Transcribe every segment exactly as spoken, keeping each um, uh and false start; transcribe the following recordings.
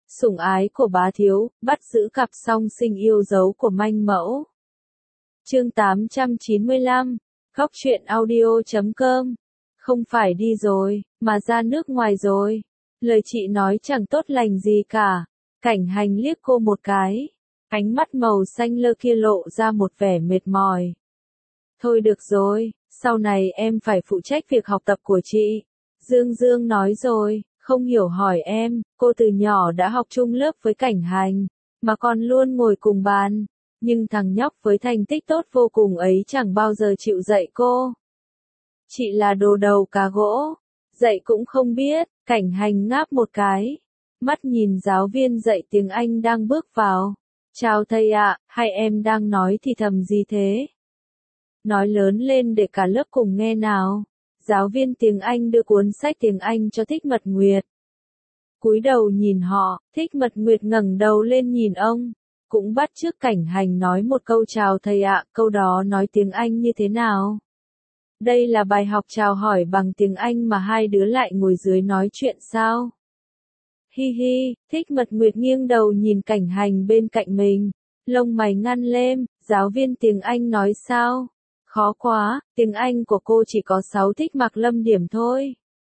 sủng ái của bá thiếu, bắt giữ cặp song sinh yêu dấu của manh mẫu. Chương tám trăm chín mươi lăm, Góc truyện audio chấm com. Không phải đi rồi, mà ra nước ngoài rồi. Lời chị nói chẳng tốt lành gì cả. Cảnh Hành liếc cô một cái. Ánh mắt màu xanh lơ kia lộ ra một vẻ mệt mỏi. Thôi được rồi, sau này em phải phụ trách việc học tập của chị. Dương Dương nói rồi, không hiểu hỏi em, cô từ nhỏ đã học chung lớp với Cảnh Hành, mà còn luôn ngồi cùng bàn. Nhưng thằng nhóc với thành tích tốt vô cùng ấy chẳng bao giờ chịu dạy cô. Chị là đồ đầu cá gỗ, dạy cũng không biết. Cảnh Hành ngáp một cái, mắt nhìn giáo viên dạy tiếng Anh đang bước vào. Chào thầy ạ, hai em đang nói thì thầm gì thế? Nói lớn lên để cả lớp cùng nghe nào. Giáo viên tiếng Anh đưa cuốn sách tiếng Anh cho Thích Mật Nguyệt. Cúi đầu nhìn họ, Thích Mật Nguyệt ngẩng đầu lên nhìn ông, cũng bắt chước Cảnh Hành nói một câu chào thầy ạ, câu đó nói tiếng Anh như thế nào? Đây là bài học chào hỏi bằng tiếng Anh mà hai đứa lại ngồi dưới nói chuyện sao? Hi hi, Thích Mật Nguyệt nghiêng đầu nhìn Cảnh Hành bên cạnh mình, lông mày nhăn lên, giáo viên tiếng Anh nói sao? Khó quá, tiếng Anh của cô chỉ có sáu Thích Mạc Lâm điểm thôi.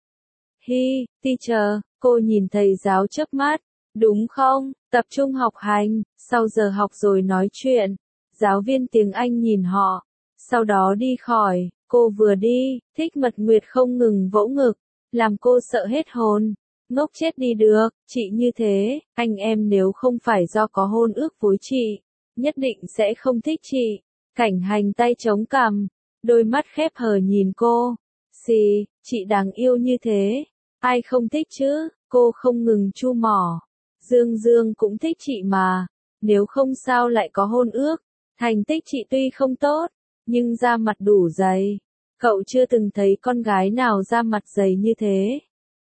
Hi, teacher, cô nhìn thầy giáo chớp mắt, đúng không, tập trung học hành, sau giờ học rồi nói chuyện. Giáo viên tiếng Anh nhìn họ, sau đó đi khỏi, cô vừa đi, Thích Mật Nguyệt không ngừng vỗ ngực, làm cô sợ hết hồn. Ngốc chết đi được, chị như thế, anh em nếu không phải do có hôn ước với chị, nhất định sẽ không thích chị. Cảnh Hành tay chống cằm, đôi mắt khép hờ nhìn cô. Xì, chị đáng yêu như thế, ai không thích chứ, cô không ngừng chu mỏ. Dương Dương cũng thích chị mà, nếu không sao lại có hôn ước. Thành tích chị tuy không tốt, nhưng da mặt đủ dày. Cậu chưa từng thấy con gái nào da mặt dày như thế.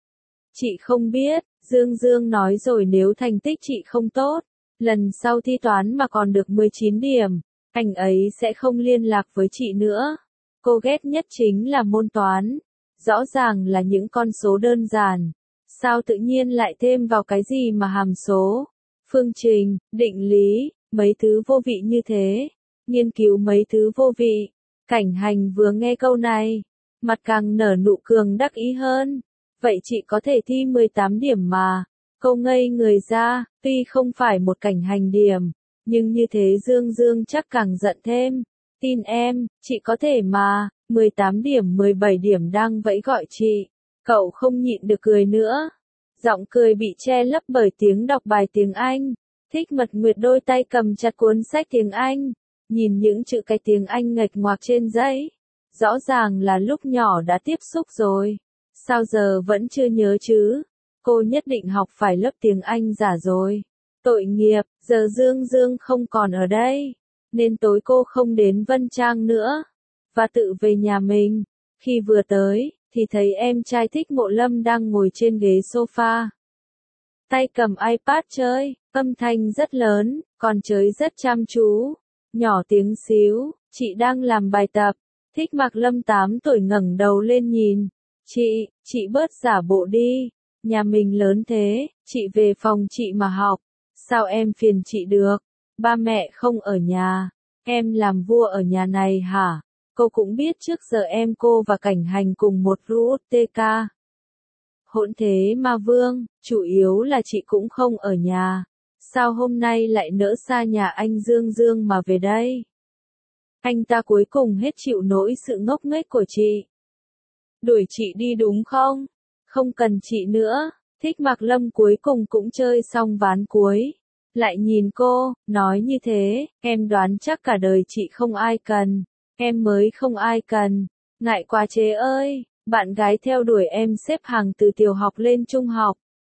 Chị không biết, Dương Dương nói rồi nếu thành tích chị không tốt, lần sau thi toán mà còn được mười chín điểm, anh ấy sẽ không liên lạc với chị nữa. Cô ghét nhất chính là môn toán. Rõ ràng là những con số đơn giản. Sao tự nhiên lại thêm vào cái gì mà hàm số, phương trình, định lý, mấy thứ vô vị như thế. Nghiên cứu mấy thứ vô vị. Cảnh Hành vừa nghe câu này, mặt càng nở nụ cười đắc ý hơn. Vậy chị có thể thi mười tám điểm mà. Câu ngây người ra, tuy không phải một Cảnh Hành điểm, nhưng như thế Dương Dương chắc càng giận thêm. Tin em, chị có thể mà, mười tám điểm mười bảy điểm đang vẫy gọi chị. Cậu không nhịn được cười nữa. Giọng cười bị che lấp bởi tiếng đọc bài tiếng Anh. Thích Mật Nguyệt đôi tay cầm chặt cuốn sách tiếng Anh, nhìn những chữ cái tiếng Anh nghệch ngoạc trên giấy. Rõ ràng là lúc nhỏ đã tiếp xúc rồi. Sao giờ vẫn chưa nhớ chứ? Cô nhất định học phải lớp tiếng Anh giả rồi. Tội nghiệp, giờ Dương Dương không còn ở đây, nên tối cô không đến Vân Trang nữa, và tự về nhà mình. Khi vừa tới, thì thấy em trai Thích Mộ Lâm đang ngồi trên ghế sofa. Tay cầm iPad chơi, âm thanh rất lớn, còn chơi rất chăm chú. Nhỏ tiếng xíu, chị đang làm bài tập. Thích Mạc Lâm tám tuổi ngẩng đầu lên nhìn. Chị, chị bớt giả bộ đi. Nhà mình lớn thế, chị về phòng chị mà học. Sao em phiền chị được? Ba mẹ không ở nhà. Em làm vua ở nhà này hả? Cô cũng biết trước giờ em cô và Cảnh Hành cùng một rút tê ca. Hỗn thế mà Vương, chủ yếu là chị cũng không ở nhà. Sao hôm nay lại nỡ xa nhà anh Dương Dương mà về đây? Anh ta cuối cùng hết chịu nổi sự ngốc nghếch của chị. Đuổi chị đi đúng không? Không cần chị nữa. Thích Mạc Lâm cuối cùng cũng chơi xong ván cuối. Lại nhìn cô, nói như thế, em đoán chắc cả đời chị không ai cần. Em mới không ai cần. Ngại quá chế ơi, bạn gái theo đuổi em xếp hàng từ tiểu học lên trung học.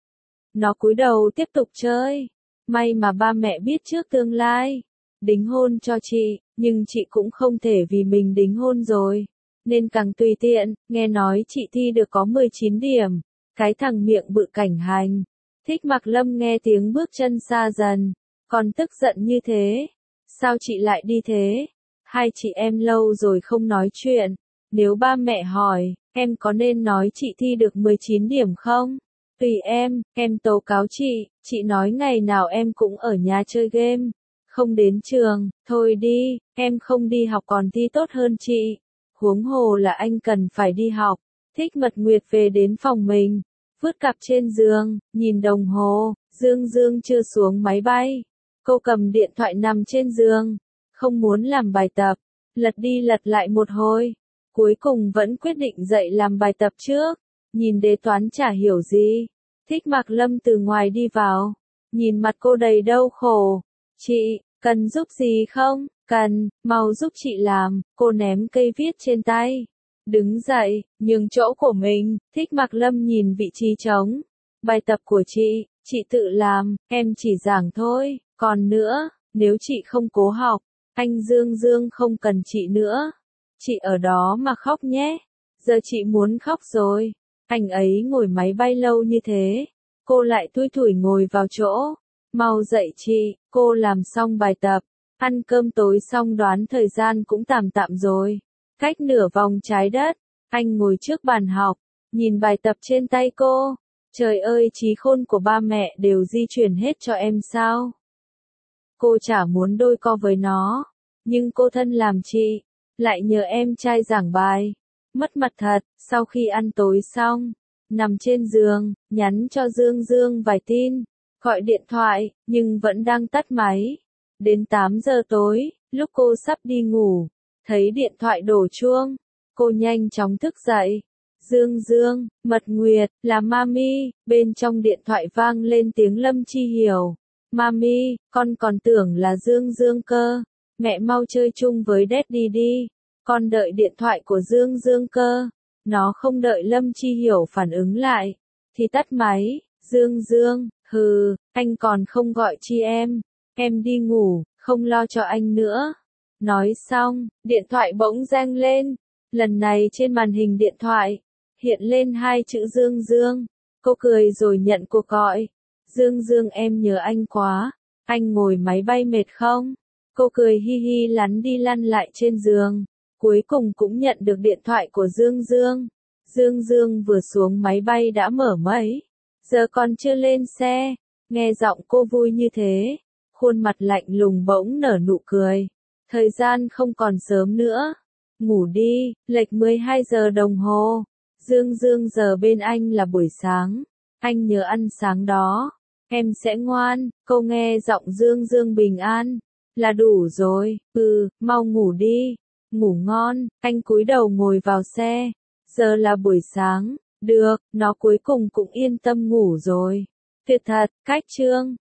Nó cúi đầu tiếp tục chơi. May mà ba mẹ biết trước tương lai. Đính hôn cho chị, nhưng chị cũng không thể vì mình đính hôn rồi. Nên càng tùy tiện, nghe nói chị thi được có mười chín điểm. Cái thằng miệng bự Cảnh Hành. Thích Mạc Lâm nghe tiếng bước chân xa dần. Còn tức giận như thế. Sao chị lại đi thế? Hai chị em lâu rồi không nói chuyện. Nếu ba mẹ hỏi, em có nên nói chị thi được mười chín điểm không? Tùy em, em tố cáo chị, Chị nói ngày nào em cũng ở nhà chơi game, không đến trường, thôi đi, em không đi học còn thi tốt hơn chị. Huống hồ là anh cần phải đi học. Thích Mật Nguyệt về đến phòng mình, vứt cặp trên giường, nhìn đồng hồ, Dương Dương chưa xuống máy bay. Cô cầm điện thoại nằm trên giường, không muốn làm bài tập, lật đi lật lại một hồi, cuối cùng vẫn quyết định dậy làm bài tập trước. Nhìn đề toán chả hiểu gì. Thích Mạc Lâm từ ngoài đi vào, nhìn mặt cô đầy đau khổ. Chị, cần giúp gì không? Cần, mau giúp chị làm. Cô ném cây viết trên tay, đứng dậy, nhường chỗ của mình. Thích Mạc Lâm nhìn vị trí trống. Bài tập của chị, chị tự làm, em chỉ giảng thôi. Còn nữa, nếu chị không cố học, anh Dương Dương không cần chị nữa. Chị ở đó mà khóc nhé. Giờ chị muốn khóc rồi. Anh ấy ngồi máy bay lâu như thế, cô lại thui thủi ngồi vào chỗ. Mau dậy chị, cô làm xong bài tập, ăn cơm tối xong đoán thời gian cũng tạm tạm rồi. Cách nửa vòng trái đất, anh ngồi trước bàn học, nhìn bài tập trên tay cô. Trời ơi, trí khôn của ba mẹ đều di chuyển hết cho em sao? Cô chả muốn đôi co với nó, nhưng cô thân làm chị, lại nhờ em trai giảng bài. Mất mặt thật. Sau khi ăn tối xong, nằm trên giường, nhắn cho Dương Dương vài tin, gọi điện thoại, nhưng vẫn đang tắt máy. Đến tám giờ tối, lúc cô sắp đi ngủ, thấy điện thoại đổ chuông, cô nhanh chóng thức dậy. Dương Dương, Mật Nguyệt, là Mami. Bên trong điện thoại vang lên tiếng Lâm Chi Hiểu. Mami, con còn tưởng là Dương Dương cơ. Mẹ mau chơi chung với Daddy đi. Con đợi điện thoại của Dương Dương cơ. Nó không đợi Lâm Chi Hiểu phản ứng lại, thì tắt máy. Dương Dương, hừ, anh còn không gọi chi em. Em đi ngủ, không lo cho anh nữa. Nói xong, điện thoại bỗng reng lên. Lần này trên màn hình điện thoại, hiện lên hai chữ Dương Dương. Cô cười rồi nhận cuộc gọi. Dương Dương, em nhớ anh quá. Anh ngồi máy bay mệt không? Cô cười hi hi lắn đi lăn lại trên giường. Cuối cùng cũng nhận được điện thoại của Dương Dương. Dương Dương vừa xuống máy bay đã mở máy. Giờ còn chưa lên xe. Nghe giọng cô vui như thế, khuôn mặt lạnh lùng bỗng nở nụ cười. Thời gian không còn sớm nữa. Ngủ đi, lệch mười hai giờ đồng hồ. Dương Dương, giờ bên anh là buổi sáng. Anh nhớ ăn sáng đó. Em sẽ ngoan. Cô nghe giọng Dương Dương bình an. Là đủ rồi. Ừ, mau ngủ đi. Ngủ ngon. Anh cúi đầu ngồi vào xe. Giờ là buổi sáng. Được, nó cuối cùng cũng yên tâm ngủ rồi. Tuyệt thật. Cách chương